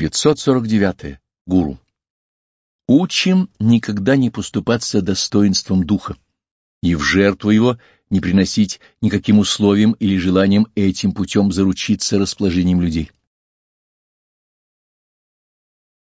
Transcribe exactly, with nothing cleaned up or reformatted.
пятьсот сорок девять. Гуру. Учим никогда не поступаться достоинством духа и в жертву его не приносить никаким условиям или желанием этим путем заручиться расположением людей.